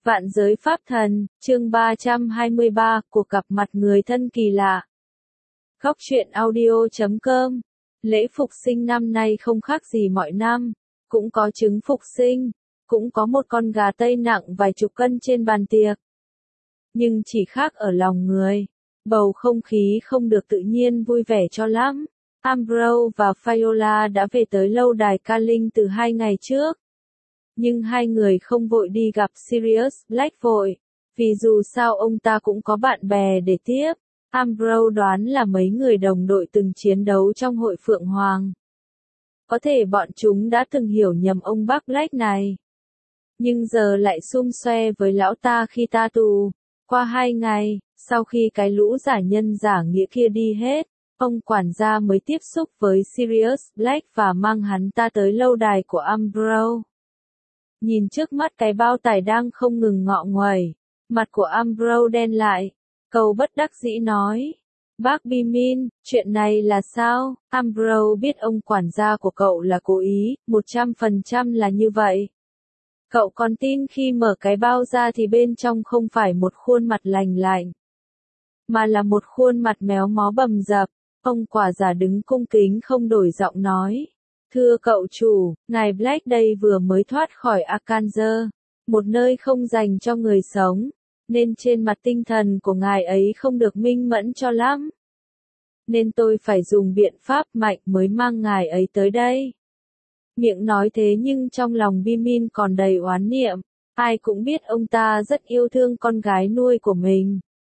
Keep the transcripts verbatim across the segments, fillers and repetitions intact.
Vạn giới pháp thần, chương ba trăm hai mươi ba, cuộc gặp mặt người thân kỳ lạ. Góc truyện audio chấm com. Lễ phục sinh năm nay không khác gì mọi năm, cũng có trứng phục sinh, cũng có một con gà tây nặng vài chục cân trên bàn tiệc. Nhưng chỉ khác ở lòng người, bầu không khí không được tự nhiên vui vẻ cho lắm. Ambrose và Viola đã về tới lâu đài Ca Linh từ hai ngày trước. Nhưng hai người không vội đi gặp Sirius Black vội, vì dù sao ông ta cũng có bạn bè để tiếp. Ambrose đoán là mấy người đồng đội từng chiến đấu trong hội Phượng Hoàng. Có thể bọn chúng đã từng hiểu nhầm ông bác Black này. Nhưng giờ lại xum xoe với lão ta khi ta tù. Qua hai ngày, sau khi cái lũ giả nhân giả nghĩa kia đi hết, ông quản gia mới tiếp xúc với Sirius Black và mang hắn ta tới lâu đài của Ambrose. Nhìn trước mắt cái bao tải đang không ngừng ngọ nguậy, mặt của Ambrose đen lại, cậu bất đắc dĩ nói. Bác Bimin, chuyện này là sao? Ambrose biết ông quản gia của cậu là cố ý, một trăm phần trăm là như vậy. Cậu còn tin khi mở cái bao ra thì bên trong không phải một khuôn mặt lành lạnh, mà là một khuôn mặt méo mó bầm dập. Ông quả giả đứng cung kính không đổi giọng nói. Thưa cậu chủ, ngài Black đây vừa mới thoát khỏi Arkansas, một nơi không dành cho người sống, nên trên mặt tinh thần của ngài ấy không được minh mẫn cho lắm. Nên tôi phải dùng biện pháp mạnh mới mang ngài ấy tới đây. Miệng nói thế nhưng trong lòng Bimin còn đầy oán niệm, ai cũng biết ông ta rất yêu thương con gái nuôi của mình.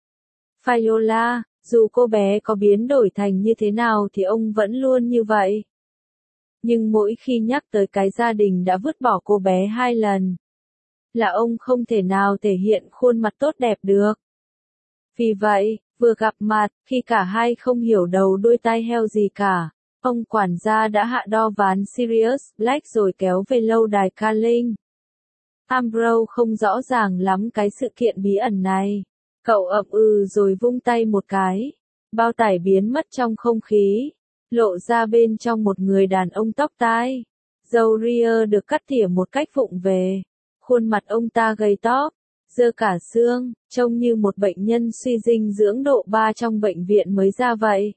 Viola, dù cô bé có biến đổi thành như thế nào thì ông vẫn luôn như vậy. Nhưng mỗi khi nhắc tới cái gia đình đã vứt bỏ cô bé hai lần, là ông không thể nào thể hiện khuôn mặt tốt đẹp được. Vì vậy, vừa gặp mặt, khi cả hai không hiểu đầu đuôi tai heo gì cả, ông quản gia đã hạ đo ván Sirius Black rồi kéo về lâu đài Ca Linh. Ambrose không rõ ràng lắm cái sự kiện bí ẩn này. Cậu ậm ừ rồi vung tay một cái. Bao tải biến mất trong không khí. Lộ ra bên trong một người đàn ông tóc tai. Râu ria được cắt tỉa một cách vụng về. Khuôn mặt ông ta gầy tóp, dơ cả xương, trông như một bệnh nhân suy dinh dưỡng độ ba trong bệnh viện mới ra vậy.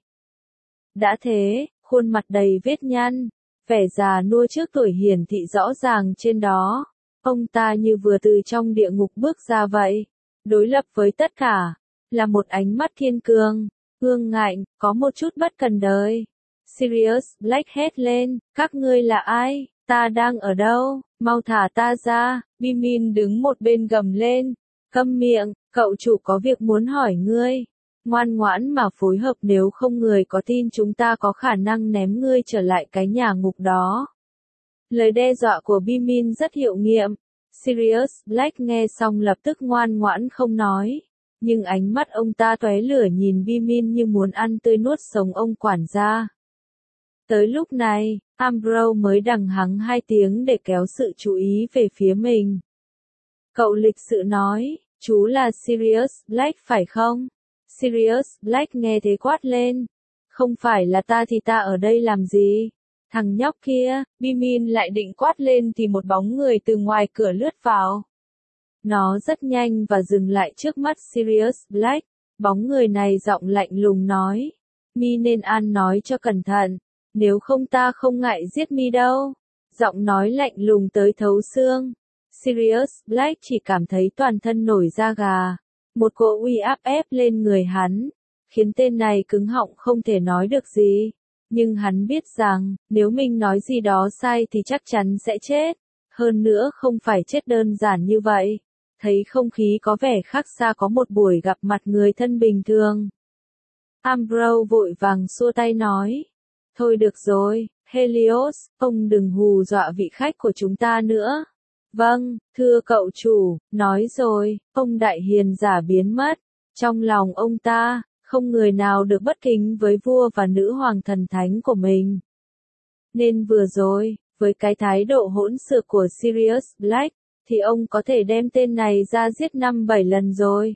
Đã thế, khuôn mặt đầy vết nhăn, vẻ già nua trước tuổi hiển thị rõ ràng trên đó. Ông ta như vừa từ trong địa ngục bước ra vậy. Đối lập với tất cả, là một ánh mắt kiên cường, ương ngạnh, có một chút bất cần đời. Sirius Black hét lên, các ngươi là ai? Ta đang ở đâu? Mau thả ta ra. Bimin đứng một bên gầm lên, câm miệng, cậu chủ có việc muốn hỏi ngươi. Ngoan ngoãn mà phối hợp, nếu không người có tin chúng ta có khả năng ném ngươi trở lại cái nhà ngục đó. Lời đe dọa của Bimin rất hiệu nghiệm. Sirius Black nghe xong lập tức ngoan ngoãn không nói. Nhưng ánh mắt ông ta tóe lửa nhìn Bimin như muốn ăn tươi nuốt sống ông quản gia. Tới lúc này, Ambrose mới đằng hắng hai tiếng để kéo sự chú ý về phía mình. Cậu lịch sự nói, chú là Sirius Black phải không? Sirius Black nghe thế quát lên. Không phải là ta thì ta ở đây làm gì? Thằng nhóc kia, Bimin lại định quát lên thì một bóng người từ ngoài cửa lướt vào. Nó rất nhanh và dừng lại trước mắt Sirius Black. Bóng người này giọng lạnh lùng nói. Mi nên ăn nói cho cẩn thận, nếu không ta không ngại giết mi đâu. Giọng nói lạnh lùng tới thấu xương. Sirius Black chỉ cảm thấy toàn thân nổi da gà. Một cỗ uy áp ép lên người hắn, khiến tên này cứng họng không thể nói được gì. Nhưng hắn biết rằng, nếu mình nói gì đó sai thì chắc chắn sẽ chết. Hơn nữa không phải chết đơn giản như vậy. Thấy không khí có vẻ khác xa có một buổi gặp mặt người thân bình thường. Ambrose vội vàng xua tay nói. Thôi được rồi, Helios, ông đừng hù dọa vị khách của chúng ta nữa. Vâng, thưa cậu chủ, nói rồi, ông đại hiền giả biến mất. Trong lòng ông ta, không người nào được bất kính với vua và nữ hoàng thần thánh của mình. Nên vừa rồi, với cái thái độ hỗn xược của Sirius Black, thì ông có thể đem tên này ra giết năm bảy lần rồi.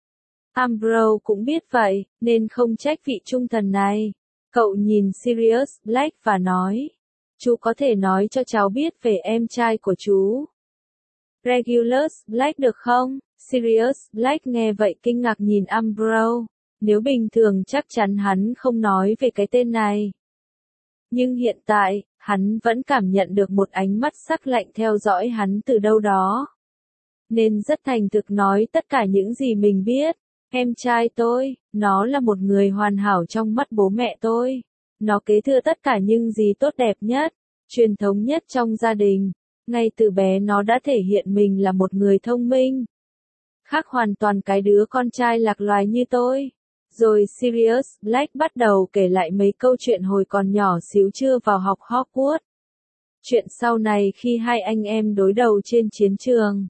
Ambrose cũng biết vậy, nên không trách vị trung thần này. Cậu nhìn Sirius Black và nói, chú có thể nói cho cháu biết về em trai của chú. Regulus Black được không? Sirius Black nghe vậy kinh ngạc nhìn Ambrose. Nếu bình thường chắc chắn hắn không nói về cái tên này. Nhưng hiện tại, hắn vẫn cảm nhận được một ánh mắt sắc lạnh theo dõi hắn từ đâu đó. Nên rất thành thực nói tất cả những gì mình biết. Em trai tôi, nó là một người hoàn hảo trong mắt bố mẹ tôi. Nó kế thừa tất cả những gì tốt đẹp nhất, truyền thống nhất trong gia đình. Ngay từ bé nó đã thể hiện mình là một người thông minh. Khác hoàn toàn cái đứa con trai lạc loài như tôi. Rồi Sirius Black bắt đầu kể lại mấy câu chuyện hồi còn nhỏ xíu chưa vào học Hogwarts. Chuyện sau này khi hai anh em đối đầu trên chiến trường.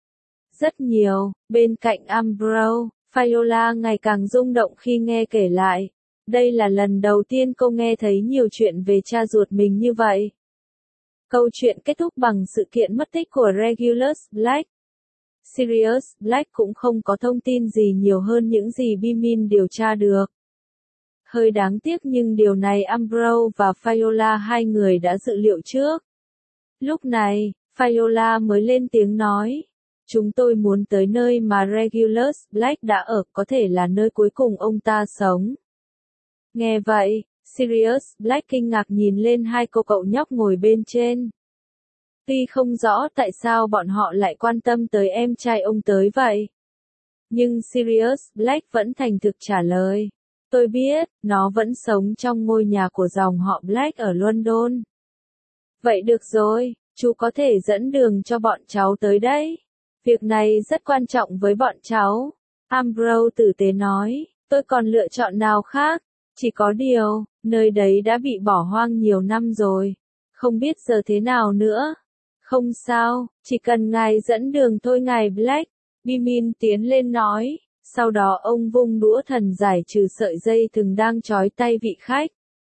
Rất nhiều, bên cạnh Ambrose, Viola ngày càng rung động khi nghe kể lại. Đây là lần đầu tiên cô nghe thấy nhiều chuyện về cha ruột mình như vậy. Câu chuyện kết thúc bằng sự kiện mất tích của Regulus Black. Sirius Black cũng không có thông tin gì nhiều hơn những gì Bimin điều tra được. Hơi đáng tiếc nhưng điều này Ambrose và Viola hai người đã dự liệu trước. Lúc này, Viola mới lên tiếng nói. Chúng tôi muốn tới nơi mà Regulus Black đã ở, có thể là nơi cuối cùng ông ta sống. Nghe vậy, Sirius Black kinh ngạc nhìn lên hai cô cậu nhóc ngồi bên trên. Tuy không rõ tại sao bọn họ lại quan tâm tới em trai ông tới vậy. Nhưng Sirius Black vẫn thành thực trả lời. Tôi biết, nó vẫn sống trong ngôi nhà của dòng họ Black ở London. Vậy được rồi, chú có thể dẫn đường cho bọn cháu tới đấy. Việc này rất quan trọng với bọn cháu. Ambrose tử tế nói, tôi còn lựa chọn nào khác. Chỉ có điều, nơi đấy đã bị bỏ hoang nhiều năm rồi. Không biết giờ thế nào nữa. Không sao, chỉ cần ngài dẫn đường thôi ngài Black. Bimin tiến lên nói. Sau đó ông vung đũa thần giải trừ sợi dây thừng đang trói tay vị khách.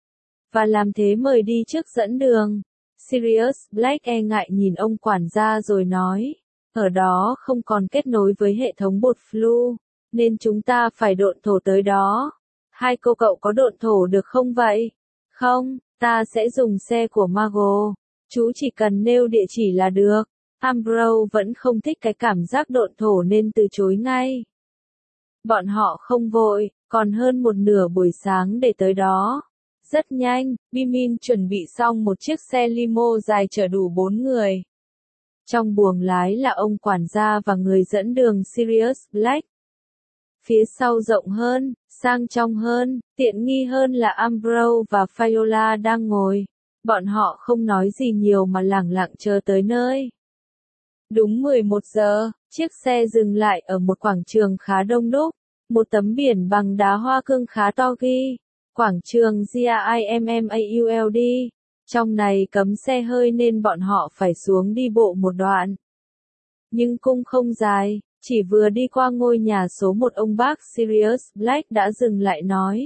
Và làm thế mời đi trước dẫn đường. Sirius Black e ngại nhìn ông quản gia rồi nói. Ở đó không còn kết nối với hệ thống bột flu, nên chúng ta phải độn thổ tới đó. Hai cô cậu có độn thổ được không vậy? Không, ta sẽ dùng xe của Mago. Chú chỉ cần nêu địa chỉ là được. Ambrose vẫn không thích cái cảm giác độn thổ nên từ chối ngay. Bọn họ không vội, còn hơn một nửa buổi sáng để tới đó. Rất nhanh, Bimin chuẩn bị xong một chiếc xe limo dài chở đủ bốn người. Trong buồng lái là ông quản gia và người dẫn đường Sirius Black. Phía sau rộng hơn, sang trọng hơn, tiện nghi hơn là Ambrose và Viola đang ngồi. Bọn họ không nói gì nhiều mà lẳng lặng chờ tới nơi. Đúng mười một giờ, chiếc xe dừng lại ở một quảng trường khá đông đúc. Một tấm biển bằng đá hoa cương khá to ghi. Quảng trường Gimmmauld. Trong này cấm xe hơi nên bọn họ phải xuống đi bộ một đoạn. Nhưng cung không dài, chỉ vừa đi qua ngôi nhà số một ông bác Sirius Black đã dừng lại nói.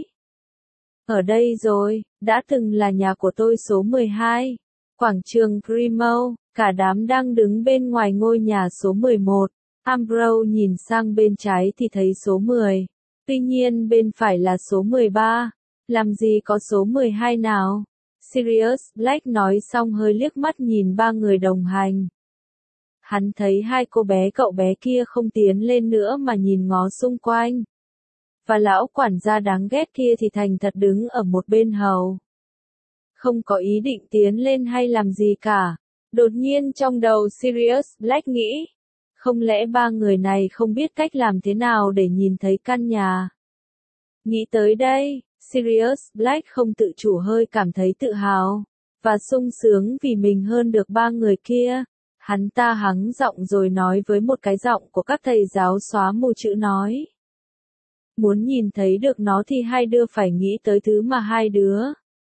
Ở đây rồi, đã từng là nhà của tôi số mười hai. Quảng trường Grimmauld, cả đám đang đứng bên ngoài ngôi nhà số mười một. Ambrose nhìn sang bên trái thì thấy số mười. Tuy nhiên bên phải là số mười ba. Làm gì có số mười hai nào? Sirius Black nói xong hơi liếc mắt nhìn ba người đồng hành. Hắn thấy hai cô bé cậu bé kia không tiến lên nữa mà nhìn ngó xung quanh. Và lão quản gia đáng ghét kia thì thành thật đứng ở một bên hầu. Không có ý định tiến lên hay làm gì cả. Đột nhiên trong đầu Sirius Black nghĩ. Không lẽ ba người này không biết cách làm thế nào để nhìn thấy căn nhà? Nghĩ tới đây, Sirius Black không tự chủ hơi cảm thấy tự hào. Và sung sướng vì mình hơn được ba người kia. Hắn ta hắng giọng rồi nói với một cái giọng của các thầy giáo xóa mù chữ nói. Muốn nhìn thấy được nó thì hai đứa phải nghĩ tới thứ mà hai đứa.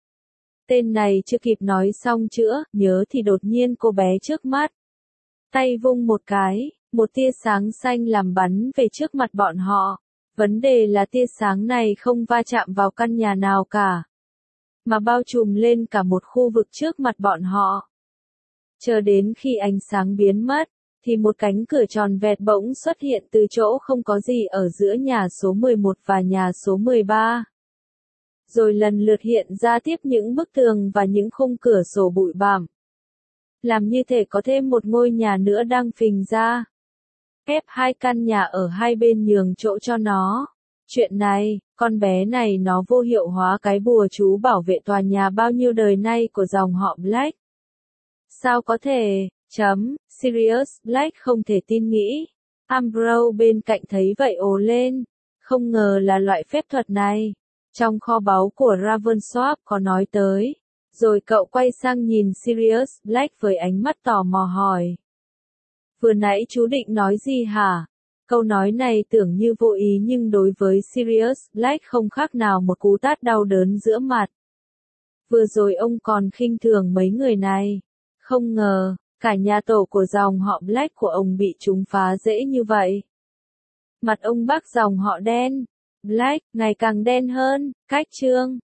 Tên này chưa kịp nói xong chữa, nhớ thì đột nhiên cô bé trước mắt. Tay vung một cái, một tia sáng xanh làm bắn về trước mặt bọn họ. Vấn đề là tia sáng này không va chạm vào căn nhà nào cả, mà bao trùm lên cả một khu vực trước mặt bọn họ. Chờ đến khi ánh sáng biến mất, thì một cánh cửa tròn vẹt bỗng xuất hiện từ chỗ không có gì ở giữa nhà số mười một và nhà số mười ba. Rồi lần lượt hiện ra tiếp những bức tường và những khung cửa sổ bụi bặm. làm như thể có thêm một ngôi nhà nữa đang phình ra. Ép hai căn nhà ở hai bên nhường chỗ cho nó. Chuyện này, con bé này nó vô hiệu hóa cái bùa chú bảo vệ tòa nhà bao nhiêu đời nay của dòng họ Black. Sao có thể, chấm, Sirius Black không thể tin nghĩ. Ambrose bên cạnh thấy vậy ồ lên. Không ngờ là loại phép thuật này. Trong kho báu của Ravensworth có nói tới. Rồi cậu quay sang nhìn Sirius Black với ánh mắt tò mò hỏi. Vừa nãy chú định nói gì hả? Câu nói này tưởng như vô ý nhưng đối với Sirius Black không khác nào một cú tát đau đớn giữa mặt. Vừa rồi ông còn khinh thường mấy người này. Không ngờ, cả nhà tổ của dòng họ Black của ông bị chúng phá dễ như vậy. Mặt ông bác dòng họ đen. Black, ngày càng đen hơn, cách chương.